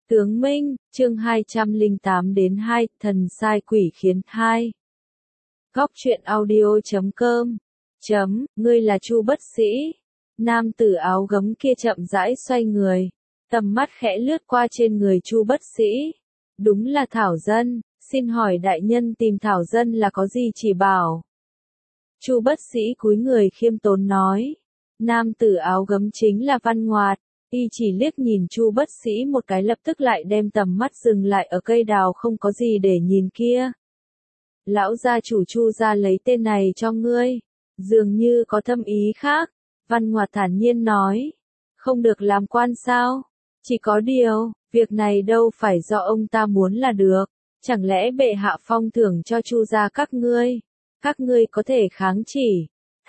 Tướng Minh, chương 208 đến 2, thần sai quỷ khiến 2. Góc truyện audio.com. Ngươi là Chu Bất Sĩ. Nam tử áo gấm kia chậm rãi xoay người, tầm mắt khẽ lướt qua trên người Chu Bất Sĩ. Đúng là Thảo Dân, xin hỏi đại nhân tìm Thảo Dân là có gì chỉ bảo? Chu Bất Sĩ cúi người khiêm tốn nói. Nam tử áo gấm chính là Văn Ngoạt. Y chỉ liếc nhìn Chu Bất Sĩ một cái lập tức lại đem tầm mắt dừng lại ở cây đào không có gì để nhìn kia. Lão gia chủ Chu gia lấy tên này cho ngươi, dường như có thâm ý khác. Văn Ngoạt thản nhiên nói, không được làm quan sao? Chỉ có điều, việc này đâu phải do ông ta muốn là được, chẳng lẽ bệ hạ phong thưởng cho Chu gia các ngươi có thể kháng chỉ?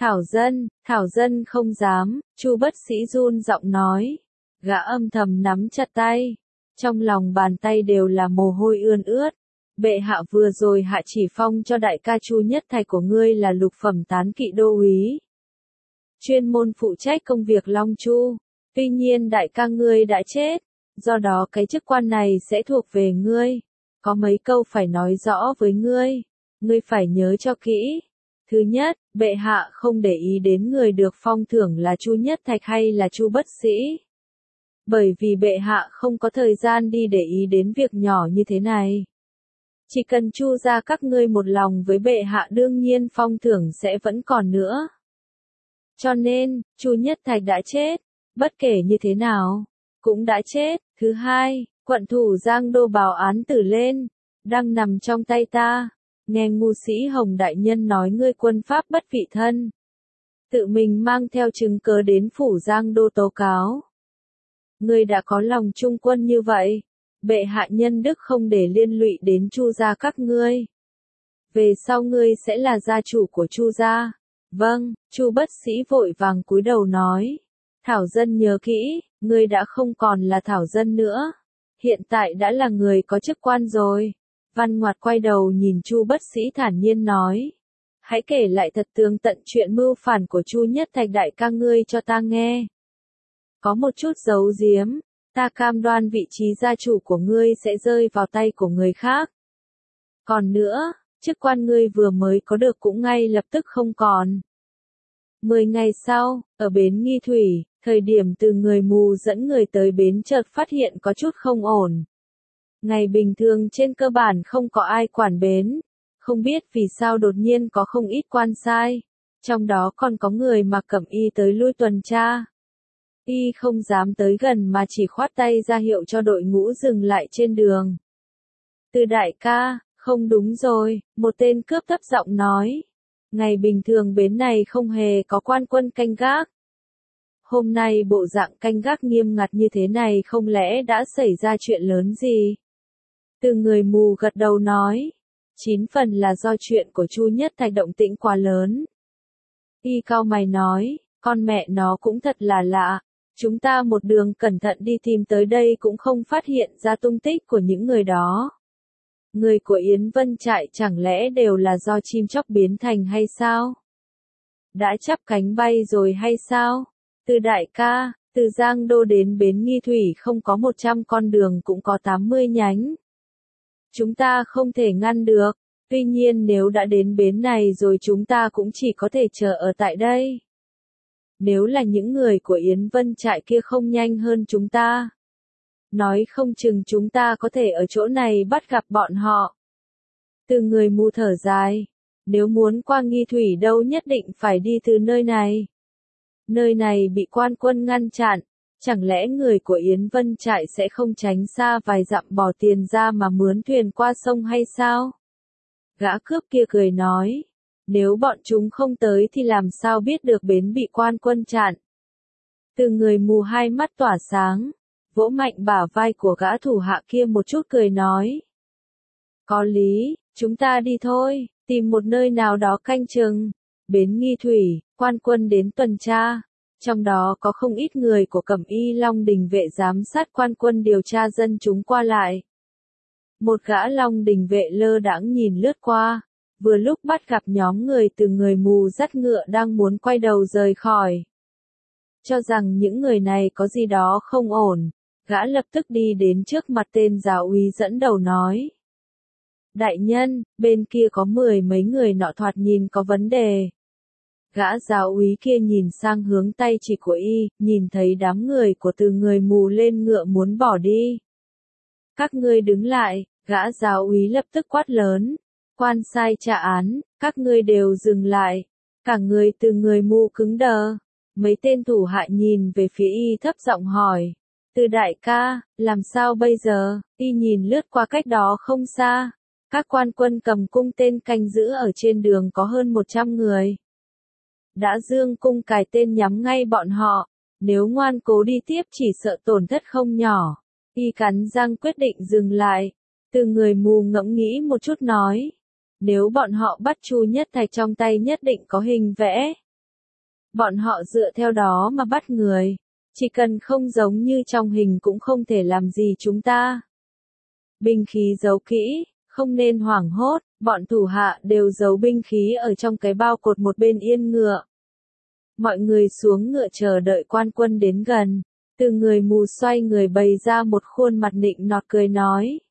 Thảo Dân không dám, Chu Bất Sĩ run giọng nói. Gã âm thầm nắm chặt tay, trong lòng bàn tay đều là mồ hôi ươn ướt. Bệ hạ vừa rồi hạ chỉ phong cho đại ca Chu Nhất Thạch của ngươi là lục phẩm tán kỵ đô úy, chuyên môn phụ trách công việc Long Chu. Tuy nhiên đại ca ngươi đã chết, do đó cái chức quan này sẽ thuộc về ngươi. Có mấy câu phải nói rõ với ngươi phải nhớ cho kỹ. Thứ nhất, bệ hạ không để ý đến người được phong thưởng là Chu Nhất Thạch hay là Chu Bất Sĩ. Bởi vì bệ hạ không có thời gian đi để ý đến việc nhỏ như thế này. Chỉ cần Chu gia các ngươi một lòng với bệ hạ đương nhiên phong thưởng sẽ vẫn còn nữa. Cho nên, Chu Nhất Thạch đã chết, bất kể như thế nào, cũng đã chết. Thứ hai, quận thủ Giang Đô báo án tử lên, đang nằm trong tay ta. Nghe ngu sĩ Hồng đại nhân nói ngươi quân pháp bất vị thân, tự mình mang theo chứng cớ đến phủ Giang Đô tố cáo. Ngươi đã có lòng trung quân như vậy, bệ hạ nhân đức không để liên lụy đến Chu gia các ngươi. Về sau ngươi sẽ là gia chủ của Chu gia. Vâng, Chu Bất Sĩ vội vàng cúi đầu nói. Thảo Dân nhớ kỹ, ngươi đã không còn là Thảo Dân nữa, hiện tại đã là người có chức quan rồi. Văn Ngoạt quay đầu nhìn Chu Bất Sĩ thản nhiên nói. Hãy kể lại thật tường tận chuyện mưu phản của Chu Nhất Thạch đại ca ngươi cho ta nghe. Có một chút giấu giếm, ta cam đoan vị trí gia chủ của ngươi sẽ rơi vào tay của người khác. Còn nữa, chức quan ngươi vừa mới có được cũng ngay lập tức không còn. 10 ngày sau, ở bến Nghi Thủy, thời điểm từ người mù dẫn người tới bến chợt phát hiện có chút không ổn. Ngày bình thường trên cơ bản không có ai quản bến, không biết vì sao đột nhiên có không ít quan sai, trong đó còn có người mặc cẩm y tới lui tuần tra. Y không dám tới gần mà chỉ khoát tay ra hiệu cho đội ngũ dừng lại trên đường. Từ đại ca, không đúng rồi, một tên cướp thấp giọng nói. Ngày bình thường bến này không hề có quan quân canh gác. Hôm nay bộ dạng canh gác nghiêm ngặt như thế này không lẽ đã xảy ra chuyện lớn gì? Từ người mù gật đầu nói. 9 phần là do chuyện của Chu Nhất Thạch động tĩnh quá lớn. Y cau mày nói, con mẹ nó cũng thật là lạ. Chúng ta một đường cẩn thận đi tìm tới đây cũng không phát hiện ra tung tích của những người đó. Người của Yến Vân Trại chẳng lẽ đều là do chim chóc biến thành hay sao? Đã chắp cánh bay rồi hay sao? Từ đại ca, từ Giang Đô đến bến Nghi Thủy không có 100 con đường cũng có 80 nhánh. Chúng ta không thể ngăn được, tuy nhiên nếu đã đến bến này rồi chúng ta cũng chỉ có thể chờ ở tại đây. Nếu là những người của Yến Vân Trại kia không nhanh hơn chúng ta, nói không chừng chúng ta có thể ở chỗ này bắt gặp bọn họ. Từ người mù thở dài, nếu muốn qua Nghi Thủy đâu nhất định phải đi từ nơi này. Nơi này bị quan quân ngăn chặn, chẳng lẽ người của Yến Vân Trại sẽ không tránh xa vài dặm bỏ tiền ra mà mướn thuyền qua sông hay sao? Gã cướp kia cười nói. Nếu bọn chúng không tới thì làm sao biết được bến bị quan quân chặn? Từ người mù hai mắt tỏa sáng, vỗ mạnh bả vai của gã thủ hạ kia một chút cười nói. Có lý, chúng ta đi thôi, tìm một nơi nào đó canh chừng. Bến Nghi Thủy, quan quân đến tuần tra, trong đó có không ít người của Cẩm Y Long Đình vệ giám sát quan quân điều tra dân chúng qua lại. Một gã Long Đình vệ lơ đãng nhìn lướt qua. Vừa lúc bắt gặp nhóm người từ người mù dắt ngựa đang muốn quay đầu rời khỏi. Cho rằng những người này có gì đó không ổn, Gã lập tức đi đến trước mặt tên giáo úy dẫn đầu nói. Đại nhân, bên kia có 10 mấy người nọ thoạt nhìn có vấn đề. Gã giáo úy kia nhìn sang hướng tay chỉ của y, nhìn thấy đám người của Từ người mù lên ngựa muốn bỏ đi. Các ngươi đứng lại, gã giáo úy lập tức quát lớn. Quan sai trả án, các ngươi đều dừng lại. Cả người Từ người mù cứng đờ. Mấy tên thủ hạ nhìn về phía y thấp giọng hỏi. Từ đại ca, làm sao bây giờ? Y nhìn lướt qua cách đó không xa. Các quan quân cầm cung tên canh giữ ở trên đường có hơn 100 người. Đã dương cung cài tên nhắm ngay bọn họ. Nếu ngoan cố đi tiếp chỉ sợ tổn thất không nhỏ. Y cắn răng quyết định dừng lại. Từ người mù ngẫm nghĩ một chút nói. Nếu bọn họ bắt Chu Nhất Thạch trong tay nhất định có hình vẽ. Bọn họ dựa theo đó mà bắt người. Chỉ cần không giống như trong hình cũng không thể làm gì chúng ta. Binh khí giấu kỹ, không nên hoảng hốt, bọn thủ hạ đều giấu binh khí ở trong cái bao cột một bên yên ngựa. Mọi người xuống ngựa chờ đợi quan quân đến gần. Từ người mù xoay người bày ra một khuôn mặt nịnh nọt cười nói.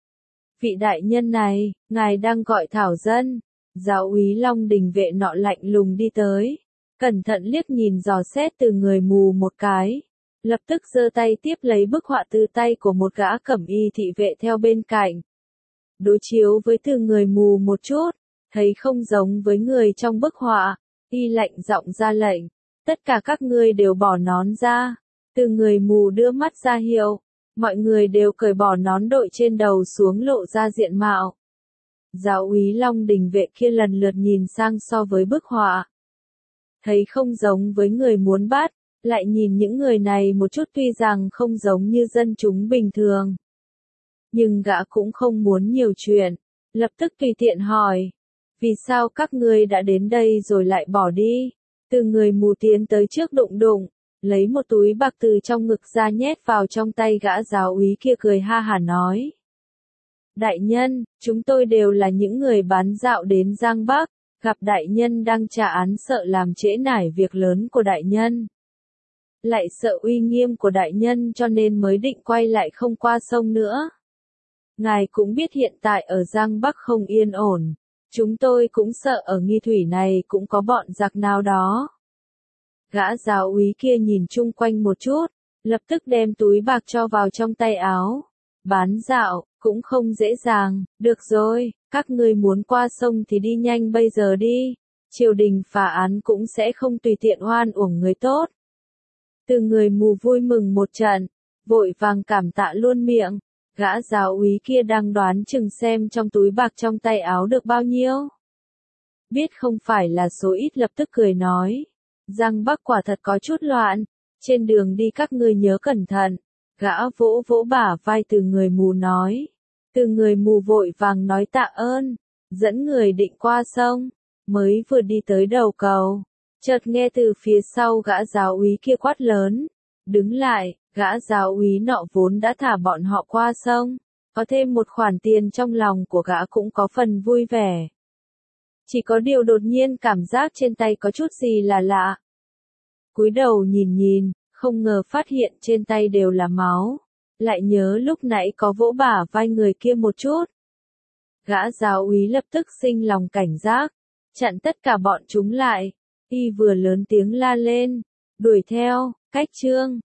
Vị đại nhân này, ngài đang gọi thảo dân. Giáo úy Long Đình vệ nọ lạnh lùng đi tới. Cẩn thận liếc nhìn dò xét Từ người mù một cái. Lập tức giơ tay tiếp lấy bức họa từ tay của một gã cẩm y thị vệ theo bên cạnh. Đối chiếu với Từ người mù một chút, thấy không giống với người trong bức họa, y lạnh giọng ra lệnh. Tất cả các ngươi đều bỏ nón ra. Từ người mù đưa mắt ra hiệu. Mọi người đều cởi bỏ nón đội trên đầu xuống lộ ra diện mạo. Giáo úy Long Đình vệ kia lần lượt nhìn sang so với bức họa. Thấy không giống với người muốn bắt, lại nhìn những người này một chút tuy rằng không giống như dân chúng bình thường. Nhưng gã cũng không muốn nhiều chuyện, lập tức tùy tiện hỏi. Vì sao các ngươi đã đến đây rồi lại bỏ đi? Từ người mù tiến tới trước đụng đụng, lấy một túi bạc từ trong ngực ra nhét vào trong tay gã giáo úy kia cười ha hả nói. Đại nhân, chúng tôi đều là những người bán dạo đến Giang Bắc, gặp đại nhân đang trả án sợ làm trễ nải việc lớn của đại nhân. Lại sợ uy nghiêm của đại nhân cho nên mới định quay lại không qua sông nữa. Ngài cũng biết hiện tại ở Giang Bắc không yên ổn, chúng tôi cũng sợ ở Nghi Thủy này cũng có bọn giặc nào đó. Gã giáo úy kia nhìn chung quanh một chút, lập tức đem túi bạc cho vào trong tay áo. Bán dạo, cũng không dễ dàng, được rồi, các ngươi muốn qua sông thì đi nhanh bây giờ đi. Triều đình phá án cũng sẽ không tùy tiện oan uổng người tốt. Từ người mù vui mừng một trận, vội vàng cảm tạ luôn miệng. Gã giáo úy kia đang đoán chừng xem trong túi bạc trong tay áo được bao nhiêu. Biết không phải là số ít lập tức cười nói. Giang Bắc quả thật có chút loạn, trên đường đi các ngươi nhớ cẩn thận. Gã vỗ vỗ bả vai Từ người mù nói. Từ người mù vội vàng nói tạ ơn, dẫn người định qua sông, mới vừa đi tới đầu cầu. Chợt nghe từ phía sau gã giáo úy kia quát lớn. Đứng lại, gã giáo úy nọ vốn đã thả bọn họ qua sông. Có thêm một khoản tiền trong lòng của gã cũng có phần vui vẻ. Chỉ có điều đột nhiên cảm giác trên tay có chút gì là lạ. Cúi đầu nhìn nhìn, không ngờ phát hiện trên tay đều là máu. Lại nhớ lúc nãy có vỗ bả vai người kia một chút. Gã giáo úy lập tức sinh lòng cảnh giác, chặn tất cả bọn chúng lại. Y vừa lớn tiếng la lên, đuổi theo, cách trương.